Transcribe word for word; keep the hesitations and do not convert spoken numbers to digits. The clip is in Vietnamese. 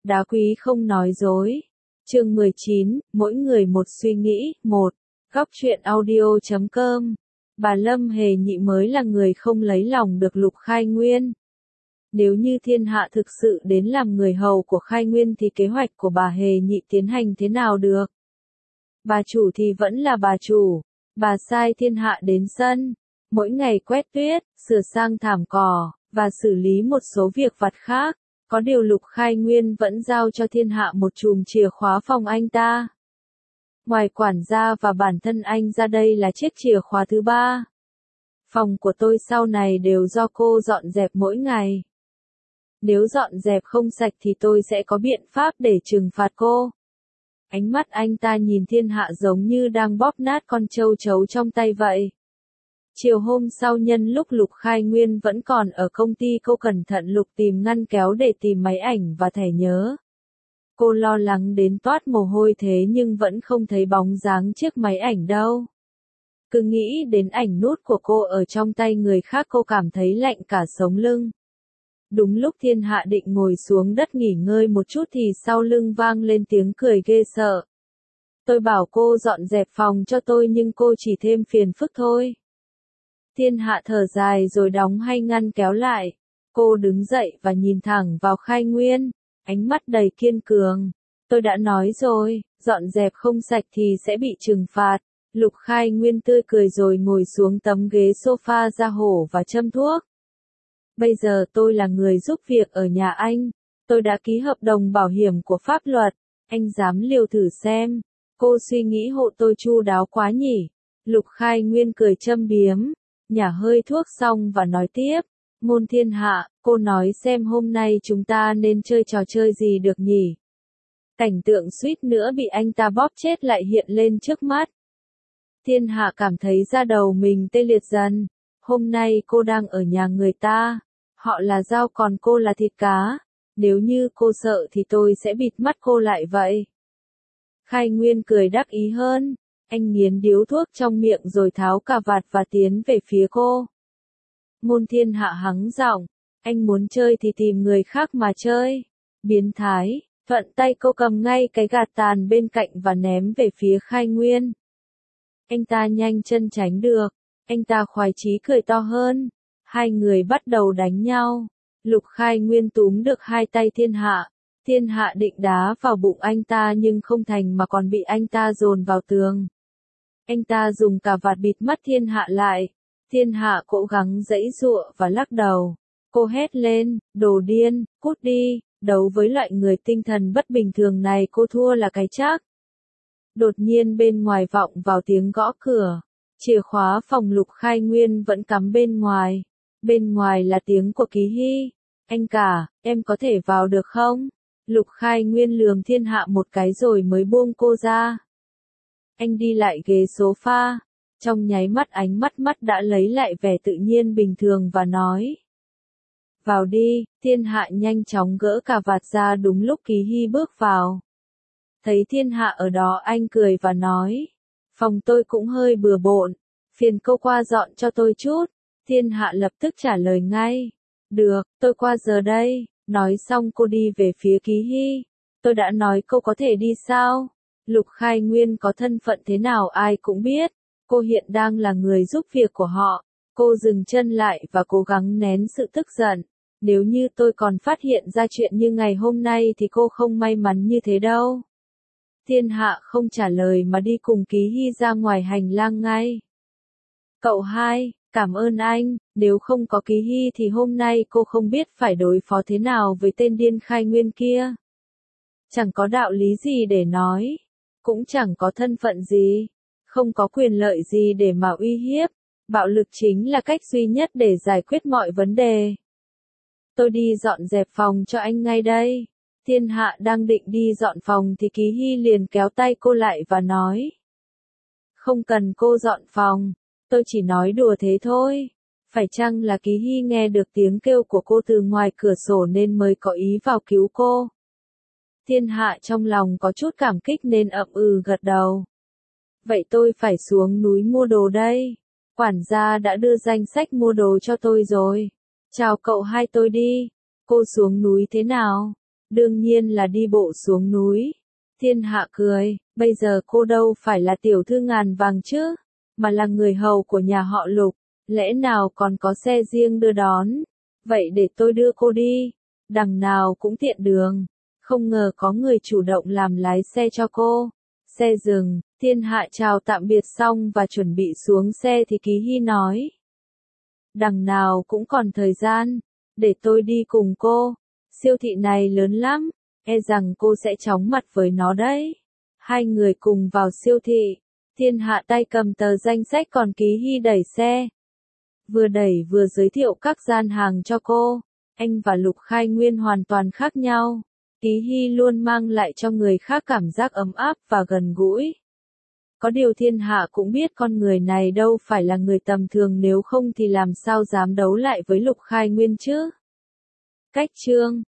Đá quý không nói dối. Chương mười chín, mỗi người một suy nghĩ. Một. Góc truyện audio chấm com. Bà Lâm Hề Nhị mới là người không lấy lòng được Lục Khai Nguyên. Nếu như thiên hạ thực sự đến làm người hầu của Khai Nguyên thì kế hoạch của bà Hề Nhị tiến hành thế nào được? Bà chủ thì vẫn là bà chủ. Bà sai thiên hạ đến sân, mỗi ngày quét tuyết, sửa sang thảm cỏ, và xử lý một số việc vặt khác. Có điều Lục Khai Nguyên vẫn giao cho thiên hạ một chùm chìa khóa phòng anh ta. Ngoài quản gia và bản thân anh ra, đây là chiếc chìa khóa thứ ba. Phòng của tôi sau này đều do cô dọn dẹp mỗi ngày. Nếu dọn dẹp không sạch thì tôi sẽ có biện pháp để trừng phạt cô. Ánh mắt anh ta nhìn thiên hạ giống như đang bóp nát con châu chấu trong tay vậy. Chiều hôm sau, nhân lúc Lục Khai Nguyên vẫn còn ở công ty, cô cẩn thận lục tìm ngăn kéo để tìm máy ảnh và thẻ nhớ. Cô lo lắng đến toát mồ hôi thế nhưng vẫn không thấy bóng dáng chiếc máy ảnh đâu. Cứ nghĩ đến ảnh nút của cô ở trong tay người khác, cô cảm thấy lạnh cả sống lưng. Đúng lúc thiên hạ định ngồi xuống đất nghỉ ngơi một chút thì sau lưng vang lên tiếng cười ghê sợ. Tôi bảo cô dọn dẹp phòng cho tôi nhưng cô chỉ thêm phiền phức thôi. Thiên hạ thở dài rồi đóng hay ngăn kéo lại. Cô đứng dậy và nhìn thẳng vào Khai Nguyên, ánh mắt đầy kiên cường. Tôi đã nói rồi, dọn dẹp không sạch thì sẽ bị trừng phạt. Lục Khai Nguyên tươi cười rồi ngồi xuống tấm ghế sofa ra hổ và châm thuốc. Bây giờ tôi là người giúp việc ở nhà anh. Tôi đã ký hợp đồng bảo hiểm của pháp luật. Anh dám liều thử xem. Cô suy nghĩ hộ tôi chu đáo quá nhỉ. Lục Khai Nguyên cười châm biếm, nhả hơi thuốc xong và nói tiếp. Môn thiên hạ, cô nói xem hôm nay chúng ta nên chơi trò chơi gì được nhỉ? Cảnh tượng suýt nữa bị anh ta bóp chết lại hiện lên trước mắt. Thiên hạ cảm thấy da đầu mình tê liệt dần. Hôm nay cô đang ở nhà người ta. Họ là dao còn cô là thịt cá. Nếu như cô sợ thì tôi sẽ bịt mắt cô lại vậy. Khai Nguyên cười đắc ý hơn. Anh nghiến điếu thuốc trong miệng rồi tháo cà vạt và tiến về phía cô. Môn thiên hạ hắng giọng. Anh muốn chơi thì tìm người khác mà chơi. Biến thái. Thuận tay cô cầm ngay cái gạt tàn bên cạnh và ném về phía Khai Nguyên. Anh ta nhanh chân tránh được. Anh ta khoái chí cười to hơn. Hai người bắt đầu đánh nhau. Lục Khai Nguyên túm được hai tay thiên hạ. Thiên hạ định đá vào bụng anh ta nhưng không thành mà còn bị anh ta dồn vào tường. Anh ta dùng cà vạt bịt mắt thiên hạ lại. Thiên hạ cố gắng giãy giụa và lắc đầu. Cô hét lên, đồ điên, cút đi, đấu với loại người tinh thần bất bình thường này cô thua là cái chắc. Đột nhiên bên ngoài vọng vào tiếng gõ cửa. Chìa khóa phòng Lục Khai Nguyên vẫn cắm bên ngoài. Bên ngoài là tiếng của Ký Hy. Anh cả, em có thể vào được không? Lục Khai Nguyên lườm thiên hạ một cái rồi mới buông cô ra. Anh đi lại ghế sofa. Trong nháy mắt ánh mắt mắt đã lấy lại vẻ tự nhiên bình thường và nói. Vào đi, thiên hạ nhanh chóng gỡ cà vạt ra đúng lúc Ký Hy bước vào. Thấy thiên hạ ở đó anh cười và nói. Phòng tôi cũng hơi bừa bộn. Phiền cô qua dọn cho tôi chút. Thiên hạ lập tức trả lời ngay. Được, tôi qua giờ đây. Nói xong cô đi về phía Ký Hy. Tôi đã nói cô có thể đi sao? Lục Khai Nguyên có thân phận thế nào ai cũng biết. Cô hiện đang là người giúp việc của họ. Cô dừng chân lại và cố gắng nén sự tức giận. Nếu như tôi còn phát hiện ra chuyện như ngày hôm nay thì cô không may mắn như thế đâu. Thiên hạ không trả lời mà đi cùng Ký Hy ra ngoài hành lang ngay. Cậu hai, cảm ơn anh, nếu không có Ký Hy thì hôm nay cô không biết phải đối phó thế nào với tên điên Khai Nguyên kia. Chẳng có đạo lý gì để nói, cũng chẳng có thân phận gì, không có quyền lợi gì để mà uy hiếp, bạo lực chính là cách duy nhất để giải quyết mọi vấn đề. Tôi đi dọn dẹp phòng cho anh ngay đây. Thiên hạ đang định đi dọn phòng thì Ký Hy liền kéo tay cô lại và nói. Không cần cô dọn phòng, tôi chỉ nói đùa thế thôi. Phải chăng là Ký Hy nghe được tiếng kêu của cô từ ngoài cửa sổ nên mới có ý vào cứu cô? Thiên hạ trong lòng có chút cảm kích nên ậm ừ gật đầu. Vậy tôi phải xuống núi mua đồ đây. Quản gia đã đưa danh sách mua đồ cho tôi rồi. Chào cậu hai tôi đi. Cô xuống núi thế nào? Đương nhiên là đi bộ xuống núi. Thiên Hạ cười, bây giờ cô đâu phải là tiểu thư ngàn vàng chứ, mà là người hầu của nhà họ Lục, lẽ nào còn có xe riêng đưa đón, vậy để tôi đưa cô đi, đằng nào cũng tiện đường. Không ngờ có người chủ động làm lái xe cho cô. Xe dừng, Thiên Hạ chào tạm biệt xong và chuẩn bị xuống xe thì Ký Hy nói. Đằng nào cũng còn thời gian, để tôi đi cùng cô, siêu thị này lớn lắm, e rằng cô sẽ chóng mặt với nó đấy. Hai người cùng vào siêu thị, Thiên Hạ tay cầm tờ danh sách còn Ký Hy đẩy xe. Vừa đẩy vừa giới thiệu các gian hàng cho cô, anh và Lục Khai Nguyên hoàn toàn khác nhau. Ký Hy luôn mang lại cho người khác cảm giác ấm áp và gần gũi. Có điều Thiên Hạ cũng biết con người này đâu phải là người tầm thường, nếu không thì làm sao dám đấu lại với Lục Khai Nguyên chứ. Cách chương